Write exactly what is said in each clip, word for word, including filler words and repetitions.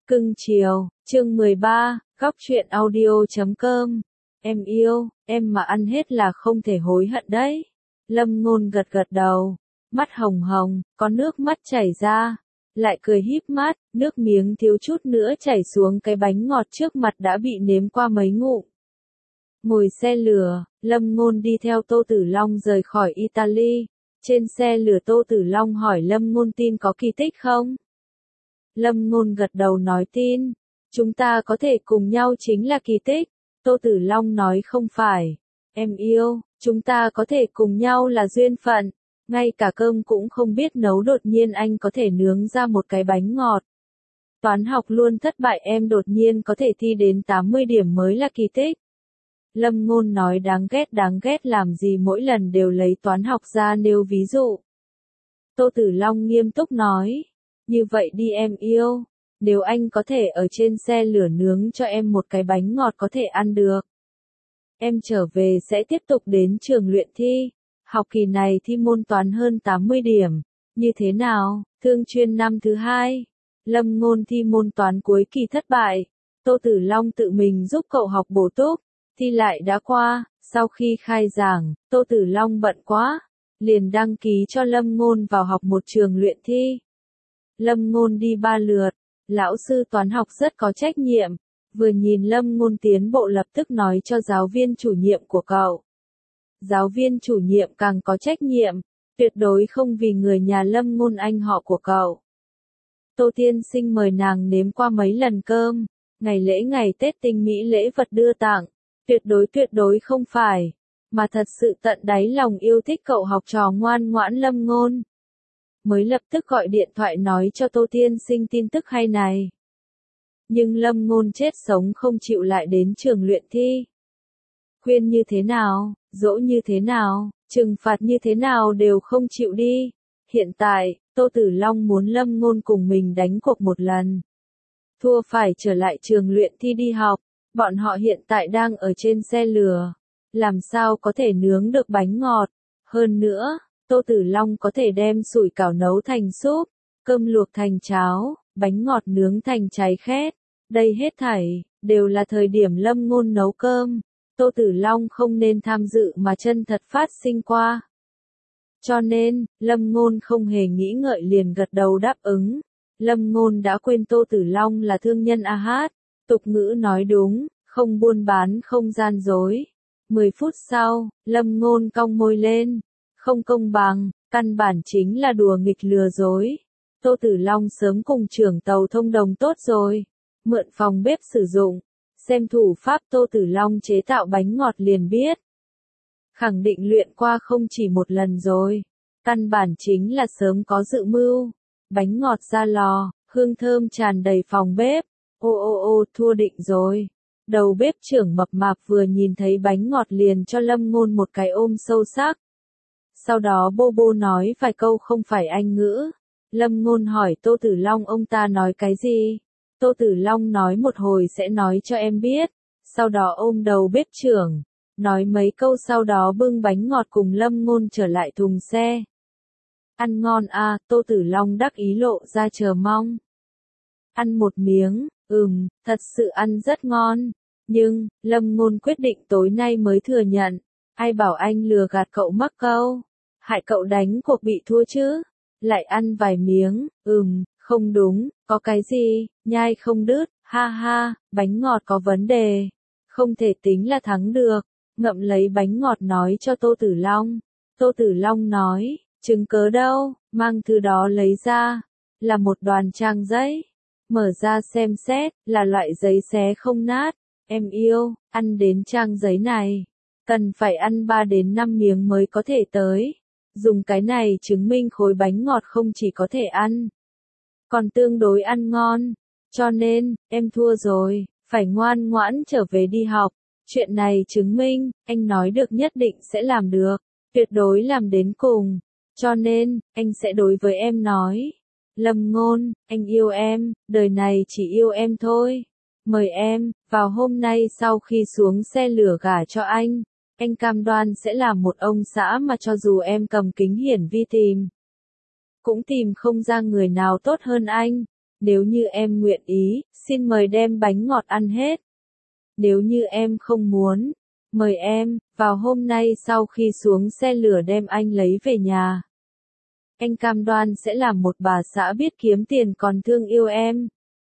Cưng chiều, chương mười ba, góc truyện audio chấm com. Em yêu, em mà ăn hết là không thể hối hận đấy. Lâm Ngôn gật gật đầu, mắt hồng hồng, có nước mắt chảy ra, lại cười híp mắt, nước miếng thiếu chút nữa chảy xuống cái bánh ngọt trước mặt đã bị nếm qua mấy ngụm. Ngồi xe lửa, Lâm Ngôn đi theo Tô Tử Long rời khỏi Italy. Trên xe lửa Tô Tử Long hỏi Lâm Ngôn tin có kỳ tích không? Lâm Ngôn gật đầu nói tin, chúng ta có thể cùng nhau chính là kỳ tích. Tô Tử Long nói không phải, em yêu, chúng ta có thể cùng nhau là duyên phận. Ngay cả cơm cũng không biết nấu đột nhiên anh có thể nướng ra một cái bánh ngọt. Toán học luôn thất bại em đột nhiên có thể thi đến tám mươi điểm mới là kỳ tích. Lâm Ngôn nói đáng ghét đáng ghét làm gì mỗi lần đều lấy toán học ra nêu ví dụ. Tô Tử Long nghiêm túc nói, như vậy đi em yêu, nếu anh có thể ở trên xe lửa nướng cho em một cái bánh ngọt có thể ăn được. Em trở về sẽ tiếp tục đến trường luyện thi, học kỳ này thi môn toán hơn tám mươi điểm, như thế nào, thương chuyên năm thứ hai. Lâm Ngôn thi môn toán cuối kỳ thất bại, Tô Tử Long tự mình giúp cậu học bổ túc, thi lại đã qua, sau khi khai giảng, Tô Tử Long bận quá, liền đăng ký cho Lâm Ngôn vào học một trường luyện thi. Lâm Ngôn đi ba lượt, lão sư toán học rất có trách nhiệm, vừa nhìn Lâm Ngôn tiến bộ lập tức nói cho giáo viên chủ nhiệm của cậu. Giáo viên chủ nhiệm càng có trách nhiệm, tuyệt đối không vì người nhà Lâm Ngôn anh họ của cậu. Tô tiên sinh mời nàng nếm qua mấy lần cơm, ngày lễ ngày Tết tinh mỹ lễ vật đưa tặng, tuyệt đối tuyệt đối không phải, mà thật sự tận đáy lòng yêu thích cậu học trò ngoan ngoãn Lâm Ngôn. Mới lập tức gọi điện thoại nói cho Tô tiên sinh tin tức hay này. Nhưng Lâm Ngôn chết sống không chịu lại đến trường luyện thi. Khuyên như thế nào, dỗ như thế nào, trừng phạt như thế nào đều không chịu đi. Hiện tại, Tô Tử Long muốn Lâm Ngôn cùng mình đánh cuộc một lần. Thua phải trở lại trường luyện thi đi học, bọn họ hiện tại đang ở trên xe lửa. Làm sao có thể nướng được bánh ngọt, hơn nữa. Tô Tử Long có thể đem sủi cảo nấu thành súp, cơm luộc thành cháo, bánh ngọt nướng thành cháy khét. Đây hết thảy, đều là thời điểm Lâm Ngôn nấu cơm. Tô Tử Long không nên tham dự mà chân thật phát sinh qua. Cho nên, Lâm Ngôn không hề nghĩ ngợi liền gật đầu đáp ứng. Lâm Ngôn đã quên Tô Tử Long là thương nhân a hát. Tục ngữ nói đúng, không buôn bán không gian dối. Mười phút sau, Lâm Ngôn cong môi lên. Không công bằng, căn bản chính là đùa nghịch lừa dối. Tô Tử Long sớm cùng trưởng tàu thông đồng tốt rồi. Mượn phòng bếp sử dụng. Xem thủ pháp Tô Tử Long chế tạo bánh ngọt liền biết. Khẳng định luyện qua không chỉ một lần rồi. Căn bản chính là sớm có dự mưu. Bánh ngọt ra lò, hương thơm tràn đầy phòng bếp. Ô ô ô thua định rồi. Đầu bếp trưởng mập mạp vừa nhìn thấy bánh ngọt liền cho Lâm Ngôn một cái ôm sâu sắc. Sau đó bô bô nói vài câu không phải Anh ngữ. Lâm Ngôn hỏi Tô Tử Long ông ta nói cái gì? Tô Tử Long nói một hồi sẽ nói cho em biết. Sau đó ôm đầu bếp trưởng. Nói mấy câu sau đó bưng bánh ngọt cùng Lâm Ngôn trở lại thùng xe. Ăn ngon à, Tô Tử Long đắc ý lộ ra chờ mong. Ăn một miếng, ừm, thật sự ăn rất ngon. Nhưng, Lâm Ngôn quyết định tối nay mới thừa nhận. Ai bảo anh lừa gạt cậu mắc câu. Hại cậu đánh cuộc bị thua chứ. Lại ăn vài miếng, ừm, không đúng, có cái gì, nhai không đứt, ha ha, bánh ngọt có vấn đề. Không thể tính là thắng được. Ngậm lấy bánh ngọt nói cho Tô Tử Long. Tô Tử Long nói, chứng cớ đâu, mang thứ đó lấy ra. Là một đoàn trang giấy. Mở ra xem xét, là loại giấy xé không nát. Em yêu, ăn đến trang giấy này. Cần phải ăn ba đến năm miếng mới có thể tới. Dùng cái này chứng minh khối bánh ngọt không chỉ có thể ăn, còn tương đối ăn ngon. Cho nên, em thua rồi, phải ngoan ngoãn trở về đi học. Chuyện này chứng minh, anh nói được nhất định sẽ làm được, tuyệt đối làm đến cùng. Cho nên, anh sẽ đối với em nói. Lâm Ngôn, anh yêu em, đời này chỉ yêu em thôi. Mời em, vào hôm nay sau khi xuống xe lửa gả cho anh. Anh cam đoan sẽ làm một ông xã mà cho dù em cầm kính hiển vi tìm, cũng tìm không ra người nào tốt hơn anh. Nếu như em nguyện ý, xin mời đem bánh ngọt ăn hết. Nếu như em không muốn, mời em, vào hôm nay sau khi xuống xe lửa đem anh lấy về nhà. Anh cam đoan sẽ làm một bà xã biết kiếm tiền còn thương yêu em.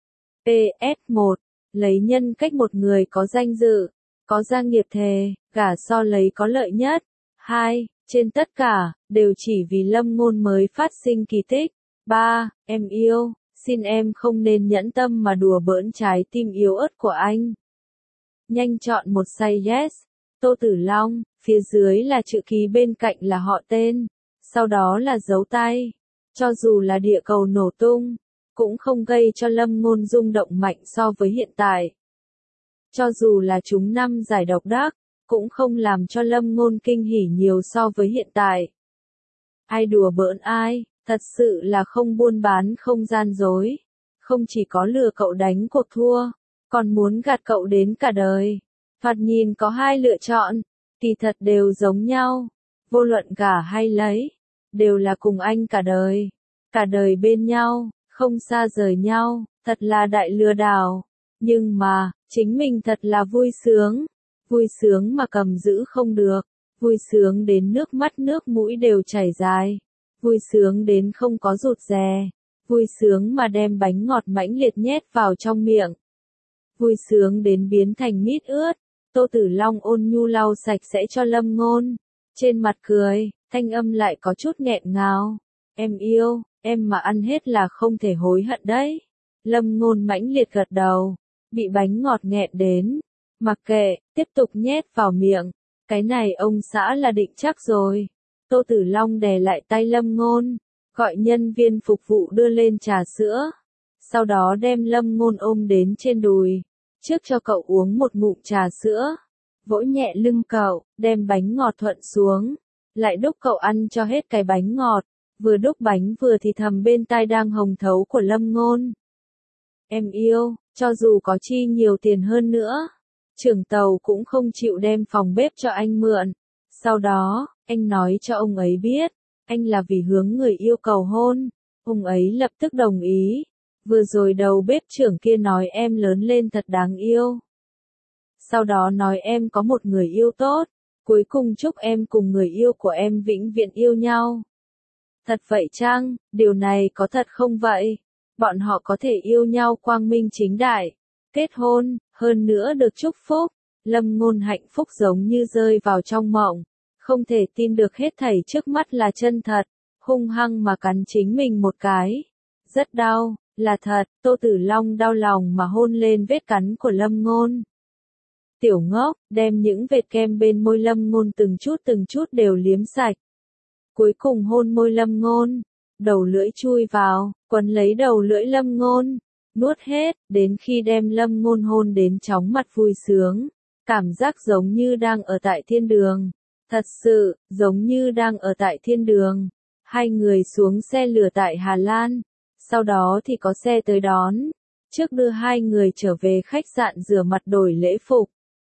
pê ét một. Lấy nhân cách một người có danh dự, có gia nghiệp thề, gả so lấy có lợi nhất. hai. Trên tất cả, đều chỉ vì Lâm Ngôn mới phát sinh kỳ tích. ba. Em yêu, xin em không nên nhẫn tâm mà đùa bỡn trái tim yếu ớt của anh. Nhanh chọn một say yes. Tô Tử Long, phía dưới là chữ ký bên cạnh là họ tên, sau đó là dấu tay. Cho dù là địa cầu nổ tung, cũng không gây cho Lâm Ngôn rung động mạnh so với hiện tại. Cho dù là trúng năm giải độc đắc, cũng không làm cho Lâm Ngôn kinh hỉ nhiều so với hiện tại. Ai đùa bỡn ai, thật sự là không buôn bán không gian dối. Không chỉ có lừa cậu đánh cuộc thua, còn muốn gạt cậu đến cả đời. Thoạt nhìn có hai lựa chọn, kỳ thật đều giống nhau. Vô luận gả hay lấy, đều là cùng anh cả đời. Cả đời bên nhau, không xa rời nhau, thật là đại lừa đảo. Nhưng mà, chính mình thật là vui sướng. Vui sướng mà cầm giữ không được. Vui sướng đến nước mắt nước mũi đều chảy dài. Vui sướng đến không có rụt rè. Vui sướng mà đem bánh ngọt mãnh liệt nhét vào trong miệng. Vui sướng đến biến thành mít ướt. Tô Tử Long ôn nhu lau sạch sẽ cho Lâm Ngôn. Trên mặt cười, thanh âm lại có chút nghẹn ngào. Em yêu, em mà ăn hết là không thể hối hận đấy. Lâm Ngôn mãnh liệt gật đầu. Bị bánh ngọt nghẹn đến. Mặc kệ, tiếp tục nhét vào miệng. Cái này ông xã là định chắc rồi. Tô Tử Long đè lại tay Lâm Ngôn. Gọi nhân viên phục vụ đưa lên trà sữa. Sau đó đem Lâm Ngôn ôm đến trên đùi. Trước cho cậu uống một ngụm trà sữa. Vỗ nhẹ lưng cậu, đem bánh ngọt thuận xuống. Lại đút cậu ăn cho hết cái bánh ngọt. Vừa đút bánh vừa thì thầm bên tai đang hồng thấu của Lâm Ngôn. Em yêu, cho dù có chi nhiều tiền hơn nữa, trưởng tàu cũng không chịu đem phòng bếp cho anh mượn. Sau đó, anh nói cho ông ấy biết, anh là vì hướng người yêu cầu hôn. Ông ấy lập tức đồng ý. Vừa rồi đầu bếp trưởng kia nói em lớn lên thật đáng yêu. Sau đó nói em có một người yêu tốt. Cuối cùng chúc em cùng người yêu của em vĩnh viễn yêu nhau. Thật vậy chăng? Điều này có thật không vậy? Bọn họ có thể yêu nhau quang minh chính đại, kết hôn, hơn nữa được chúc phúc. Lâm Ngôn hạnh phúc giống như rơi vào trong mộng. Không thể tin được hết thảy trước mắt là chân thật. Hung hăng mà cắn chính mình một cái. Rất đau, là thật. Tô Tử Long đau lòng mà hôn lên vết cắn của Lâm Ngôn. Tiểu ngốc, đem những vệt kem bên môi Lâm Ngôn từng chút từng chút đều liếm sạch. Cuối cùng hôn môi Lâm Ngôn. Đầu lưỡi chui vào, quấn lấy đầu lưỡi Lâm Ngôn. Nuốt hết, đến khi đem Lâm Ngôn hôn đến chóng mặt vui sướng. Cảm giác giống như đang ở tại thiên đường. Thật sự, giống như đang ở tại thiên đường. Hai người xuống xe lửa tại Hà Lan. Sau đó thì có xe tới đón. Trước đưa hai người trở về khách sạn rửa mặt đổi lễ phục.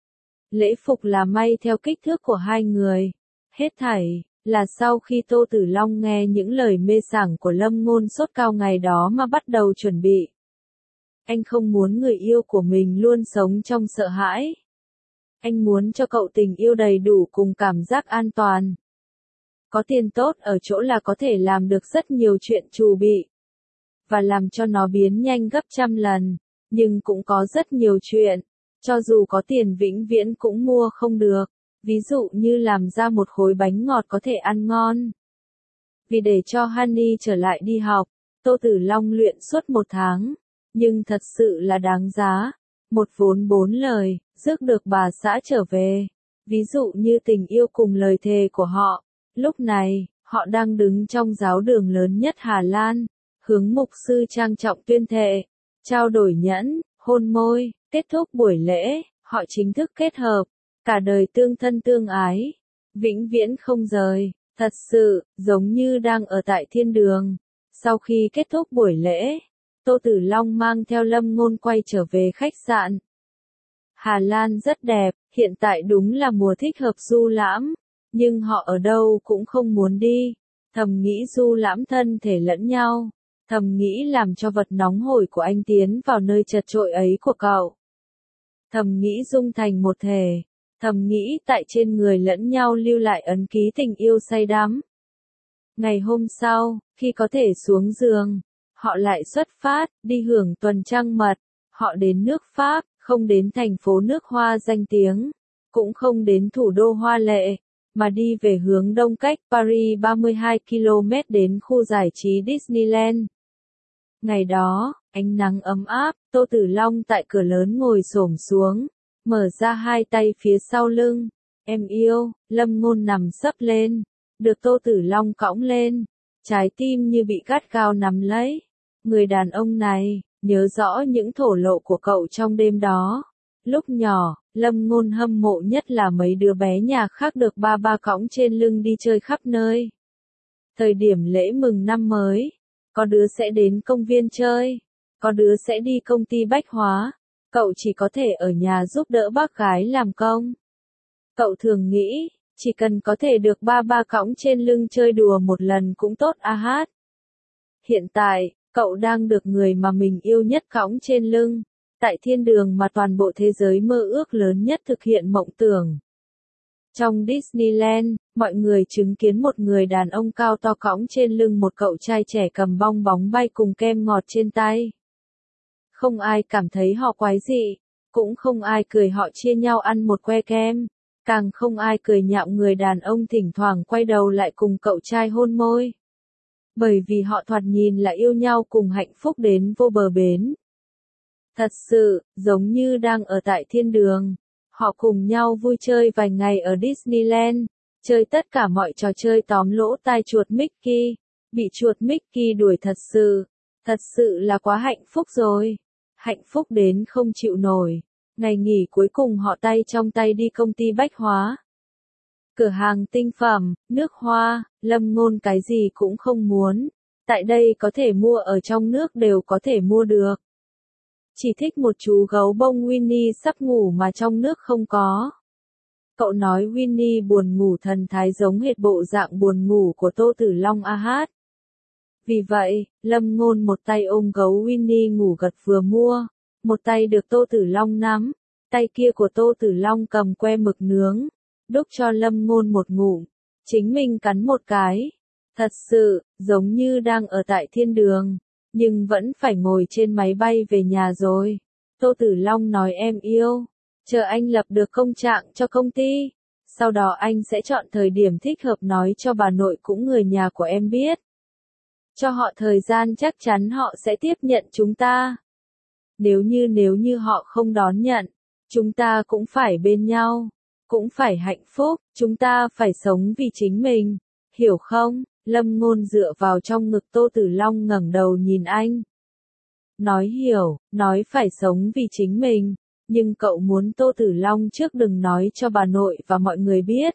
Lễ phục là may theo kích thước của hai người. Hết thảy, là sau khi Tô Tử Long nghe những lời mê sảng của Lâm Ngôn sốt cao ngày đó mà bắt đầu chuẩn bị. Anh không muốn người yêu của mình luôn sống trong sợ hãi. Anh muốn cho cậu tình yêu đầy đủ cùng cảm giác an toàn. Có tiền tốt ở chỗ là có thể làm được rất nhiều chuyện trù bị. Và làm cho nó biến nhanh gấp trăm lần. Nhưng cũng có rất nhiều chuyện. Cho dù có tiền vĩnh viễn cũng mua không được. Ví dụ như làm ra một khối bánh ngọt có thể ăn ngon. Vì để cho Honey trở lại đi học, Tô Tử Long luyện suốt một tháng. Nhưng thật sự là đáng giá. Một vốn bốn lời, rước được bà xã trở về. Ví dụ như tình yêu cùng lời thề của họ. Lúc này, họ đang đứng trong giáo đường lớn nhất Hà Lan. Hướng mục sư trang trọng tuyên thệ. Trao đổi nhẫn, hôn môi, kết thúc buổi lễ, họ chính thức kết hợp. Cả đời tương thân tương ái. Vĩnh viễn không rời. Thật sự, giống như đang ở tại thiên đường. Sau khi kết thúc buổi lễ, Tô Tử Long mang theo Lâm Ngôn quay trở về khách sạn. Hà Lan rất đẹp, hiện tại đúng là mùa thích hợp du lãm. Nhưng họ ở đâu cũng không muốn đi. Thầm nghĩ du lãm thân thể lẫn nhau. Thầm nghĩ làm cho vật nóng hổi của anh tiến vào nơi chật trội ấy của cậu. Thầm nghĩ dung thành một thể. Thầm nghĩ tại trên người lẫn nhau lưu lại ấn ký tình yêu say đắm. Ngày hôm sau, khi có thể xuống giường, họ lại xuất phát, đi hưởng tuần trăng mật. Họ đến nước Pháp, không đến thành phố nước hoa danh tiếng, cũng không đến thủ đô hoa lệ, mà đi về hướng đông cách Paris ba mươi hai ki lô mét đến khu giải trí Disneyland. Ngày đó, ánh nắng ấm áp, Tô Tử Long tại cửa lớn ngồi xổm xuống, mở ra hai tay phía sau lưng. Em yêu, Lâm Ngôn nằm sấp lên, được Tô Tử Long cõng lên, trái tim như bị gắt gao nắm lấy. Người đàn ông này, nhớ rõ những thổ lộ của cậu trong đêm đó. Lúc nhỏ, Lâm Ngôn hâm mộ nhất là mấy đứa bé nhà khác được ba ba cõng trên lưng đi chơi khắp nơi. Thời điểm lễ mừng năm mới, có đứa sẽ đến công viên chơi, có đứa sẽ đi công ty bách hóa, cậu chỉ có thể ở nhà giúp đỡ bác gái làm công. Cậu thường nghĩ, chỉ cần có thể được ba ba cõng trên lưng chơi đùa một lần cũng tốt a hát. Hiện tại, cậu đang được người mà mình yêu nhất cõng trên lưng, tại thiên đường mà toàn bộ thế giới mơ ước lớn nhất thực hiện mộng tưởng. Trong Disneyland, mọi người chứng kiến một người đàn ông cao to cõng trên lưng một cậu trai trẻ cầm bong bóng bay cùng kem ngọt trên tay. Không ai cảm thấy họ quái dị, cũng không ai cười họ chia nhau ăn một que kem, càng không ai cười nhạo người đàn ông thỉnh thoảng quay đầu lại cùng cậu trai hôn môi. Bởi vì họ thoạt nhìn là yêu nhau cùng hạnh phúc đến vô bờ bến. Thật sự, giống như đang ở tại thiên đường. Họ cùng nhau vui chơi vài ngày ở Disneyland, chơi tất cả mọi trò chơi tóm lỗ tai chuột Mickey, bị chuột Mickey đuổi thật sự, thật sự là quá hạnh phúc rồi. Hạnh phúc đến không chịu nổi. Ngày nghỉ cuối cùng họ tay trong tay đi công ty bách hóa. Cửa hàng tinh phẩm, nước hoa, Lâm Ngôn cái gì cũng không muốn. Tại đây có thể mua ở trong nước đều có thể mua được. Chỉ thích một chú gấu bông Winnie sắp ngủ mà trong nước không có. Cậu nói Winnie buồn ngủ thần thái giống hệt bộ dạng buồn ngủ của Tô Tử Long a hát. Vì vậy, Lâm Ngôn một tay ôm gấu Winnie ngủ gật vừa mua, một tay được Tô Tử Long nắm, tay kia của Tô Tử Long cầm que mực nướng, đút cho Lâm Ngôn một ngụm, chính mình cắn một cái. Thật sự, giống như đang ở tại thiên đường, nhưng vẫn phải ngồi trên máy bay về nhà rồi. Tô Tử Long nói em yêu, chờ anh lập được công trạng cho công ty, sau đó anh sẽ chọn thời điểm thích hợp nói cho bà nội cũng người nhà của em biết. Cho họ thời gian chắc chắn họ sẽ tiếp nhận chúng ta. Nếu như nếu như họ không đón nhận, chúng ta cũng phải bên nhau, cũng phải hạnh phúc, chúng ta phải sống vì chính mình, hiểu không? Lâm Ngôn dựa vào trong ngực Tô Tử Long ngẩng đầu nhìn anh. Nói hiểu, nói phải sống vì chính mình, nhưng cậu muốn Tô Tử Long trước đừng nói cho bà nội và mọi người biết.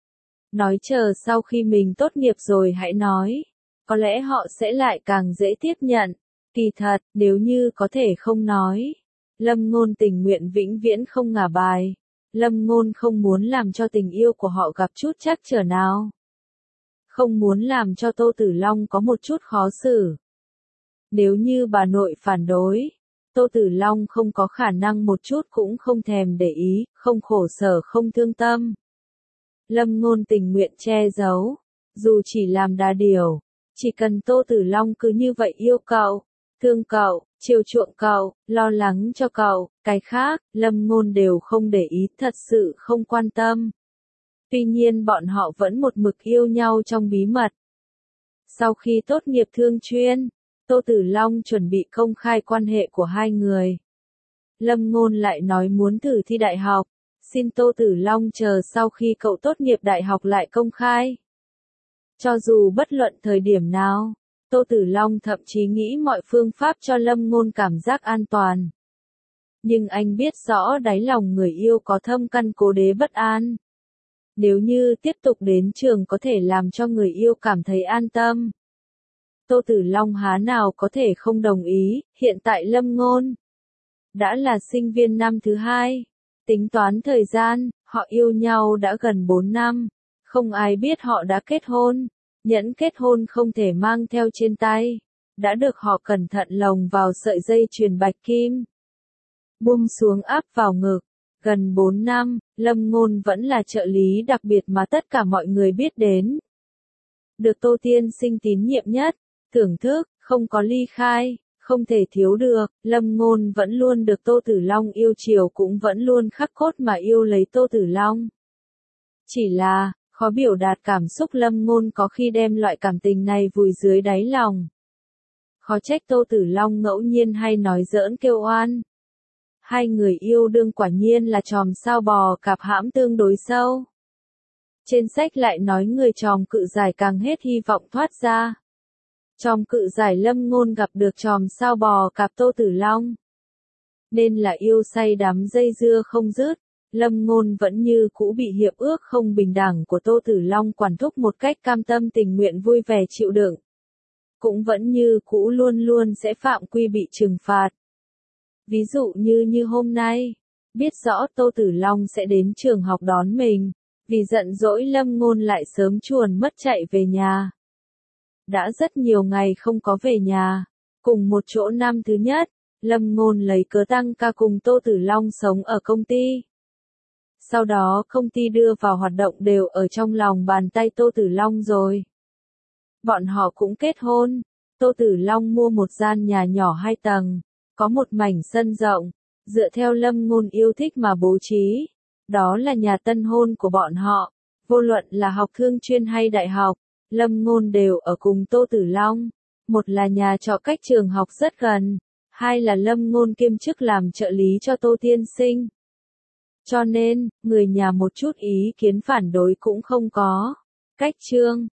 Nói chờ sau khi mình tốt nghiệp rồi hãy nói, có lẽ họ sẽ lại càng dễ tiếp nhận. Kỳ thật, nếu như có thể không nói, Lâm Ngôn tình nguyện vĩnh viễn không ngả bài. Lâm Ngôn không muốn làm cho tình yêu của họ gặp chút trắc trở nào. Không muốn làm cho Tô Tử Long có một chút khó xử. Nếu như bà nội phản đối, Tô Tử Long không có khả năng một chút cũng không thèm để ý, không khổ sở không thương tâm. Lâm Ngôn tình nguyện che giấu, dù chỉ làm đa điều, chỉ cần Tô Tử Long cứ như vậy yêu cậu, thương cậu, chiều chuộng cậu, lo lắng cho cậu, cái khác, Lâm Ngôn đều không để ý, thật sự không quan tâm. Tuy nhiên bọn họ vẫn một mực yêu nhau trong bí mật. Sau khi tốt nghiệp thương chuyên, Tô Tử Long chuẩn bị công khai quan hệ của hai người. Lâm Ngôn lại nói muốn thử thi đại học, xin Tô Tử Long chờ sau khi cậu tốt nghiệp đại học lại công khai. Cho dù bất luận thời điểm nào, Tô Tử Long thậm chí nghĩ mọi phương pháp cho Lâm Ngôn cảm giác an toàn. Nhưng anh biết rõ đáy lòng người yêu có thâm căn cố đế bất an. Nếu như tiếp tục đến trường có thể làm cho người yêu cảm thấy an tâm. Tô Tử Long há nào có thể không đồng ý, hiện tại Lâm Ngôn đã là sinh viên năm thứ hai. Tính toán thời gian, họ yêu nhau đã gần bốn năm. Không ai biết họ đã kết hôn. Nhẫn kết hôn không thể mang theo trên tay. đã được họ cẩn thận lồng vào sợi dây chuyền bạch kim. Buông xuống áp vào ngực. Gần bốn năm, Lâm Ngôn vẫn là trợ lý đặc biệt mà tất cả mọi người biết đến. Được Tô Tiên Sinh tín nhiệm nhất, thưởng thức, không có ly khai, không thể thiếu được, Lâm Ngôn vẫn luôn được Tô Tử Long yêu chiều cũng vẫn luôn khắc cốt mà yêu lấy Tô Tử Long. Chỉ là, khó biểu đạt cảm xúc Lâm Ngôn có khi đem loại cảm tình này vùi dưới đáy lòng. Khó trách Tô Tử Long ngẫu nhiên hay nói giỡn kêu oan. Hai người yêu đương quả nhiên là chòm sao bò cạp hãm tương đối sâu. Trên sách lại nói người chòm cự giải càng hết hy vọng thoát ra. Chòm cự giải Lâm Ngôn gặp được chòm sao bò cạp Tô Tử Long. Nên là yêu say đắm dây dưa không dứt, Lâm Ngôn vẫn như cũ bị hiệp ước không bình đẳng của Tô Tử Long quản thúc một cách cam tâm tình nguyện vui vẻ chịu đựng. Cũng vẫn như cũ luôn luôn sẽ phạm quy bị trừng phạt. Ví dụ như như hôm nay, biết rõ Tô Tử Long sẽ đến trường học đón mình, vì giận dỗi Lâm Ngôn lại sớm chuồn mất chạy về nhà. Đã rất nhiều ngày không có về nhà, cùng một chỗ năm thứ nhất, Lâm Ngôn lấy cớ tăng ca cùng Tô Tử Long sống ở công ty. Sau đó công ty đưa vào hoạt động đều ở trong lòng bàn tay Tô Tử Long rồi. Bọn họ cũng kết hôn, Tô Tử Long mua một gian nhà nhỏ hai tầng, có một mảnh sân rộng, dựa theo Lâm Ngôn yêu thích mà bố trí. Đó là nhà tân hôn của bọn họ, vô luận là học thương chuyên hay đại học, Lâm Ngôn đều ở cùng Tô Tử Long. Một là nhà trọ cách trường học rất gần, hai là Lâm Ngôn kiêm chức làm trợ lý cho Tô Tiên Sinh. Cho nên, người nhà một chút ý kiến phản đối cũng không có. Cách chương